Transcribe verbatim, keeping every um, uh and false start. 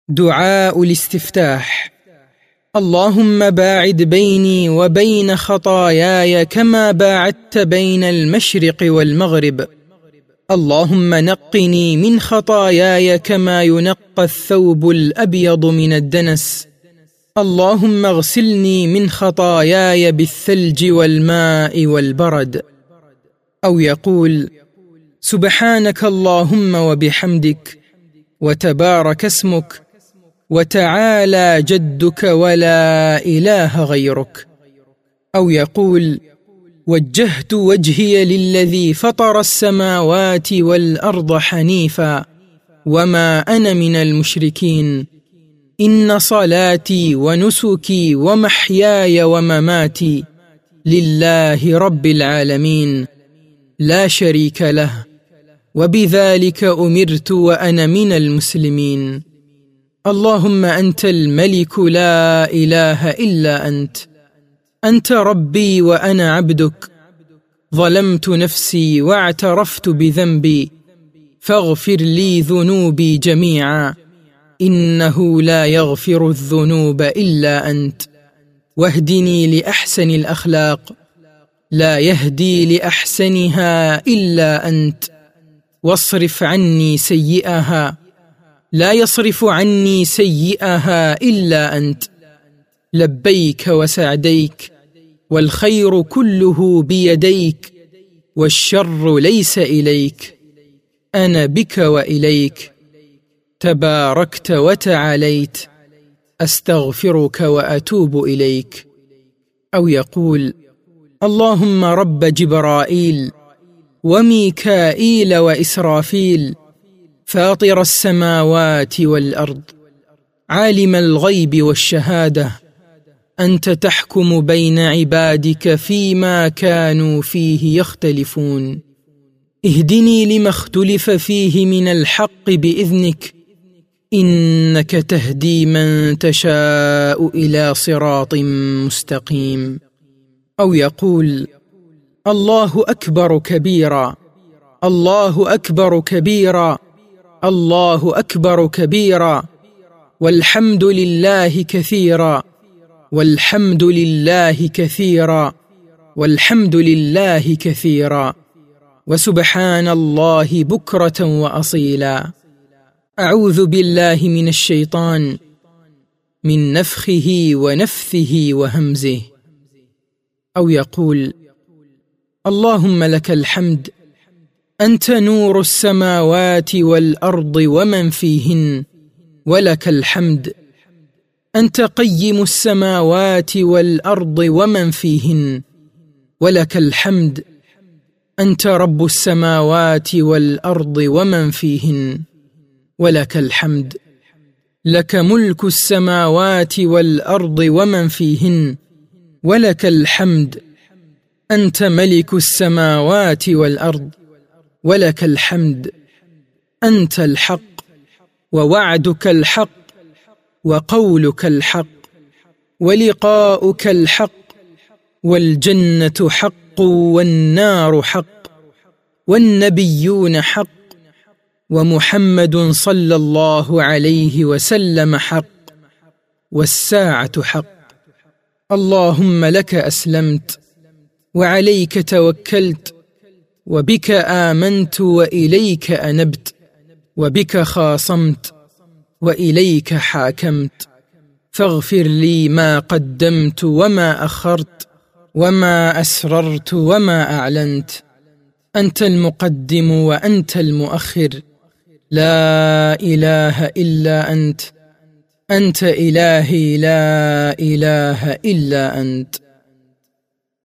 دعاء الاستفتاح. اللهم باعد بيني وبين خطاياي كما باعدت بين المشرق والمغرب. اللهم نقني من خطاياي كما ينقى الثوب الأبيض من الدنس. اللهم اغسلني من خطاياي بالثلج والماء والبرد. أو يقول: سبحانك اللهم وبحمدك، وتبارك اسمك، وتعالى جدك، ولا إله غيرك. أو يقول: وجهت وجهي للذي فطر السماوات والأرض حنيفا، وما أنا من المشركين. إن صلاتي ونسكي ومحياي ومماتي لله رب العالمين لا شريك له، وبذلك أمرت وأنا من المسلمين. اللهم أنت الملك لا إله إلا أنت، أنت ربي وأنا عبدك، ظلمت نفسي واعترفت بذنبي، فاغفر لي ذنوبي جميعا، إنه لا يغفر الذنوب إلا أنت، واهدني لأحسن الأخلاق، لا يهدي لأحسنها إلا أنت، واصرف عني سيئها، لا يصرف عني سيئها إلا أنت. لبيك وسعديك، والخير كله بيديك، والشر ليس إليك، أنا بك وإليك، تباركت وتعاليت، أستغفرك وأتوب إليك. أو يقول: اللهم رب جبرائيل وميكائيل وإسرافيل، فاطر السماوات والأرض، عالم الغيب والشهادة، أنت تحكم بين عبادك فيما كانوا فيه يختلفون، اهدني لما اختلف فيه من الحق بإذنك، إنك تهدي من تشاء إلى صراط مستقيم. أو يقول: الله أكبر كبيرا، الله أكبر كبيرا، الله أكبر كبيرا، والحمد لله كثيرا، والحمد لله كثيرا، والحمد لله كثيرا، وسبحان الله بكرة وأصيلا. أعوذ بالله من الشيطان، من نفخه ونفثه وهمزه. أو يقول: اللهم لك الحمد، أنت نور السماوات والأرض ومن فيهن، ولك الحمد، أنت قيم السماوات والأرض ومن فيهن، ولك الحمد، أنت رب السماوات والأرض ومن فيهن، ولك الحمد، لك ملك السماوات والأرض ومن فيهن، ولك الحمد، أنت ملك السماوات والأرض، ولك الحمد، أنت الحق، ووعدك الحق، وقولك الحق، ولقاؤك الحق، والجنة حق، والنار حق، والنبيون حق، ومحمد صلى الله عليه وسلم حق، والساعة حق. اللهم لك أسلمت، وعليك توكلت، وبك آمنت، وإليك أنبت، وبك خاصمت، وإليك حاكمت، فاغفر لي ما قدمت وما أخرت، وما أسررت وما أعلنت. أنت المقدم وأنت المؤخر، لا إله إلا أنت، أنت إلهي لا إله إلا أنت.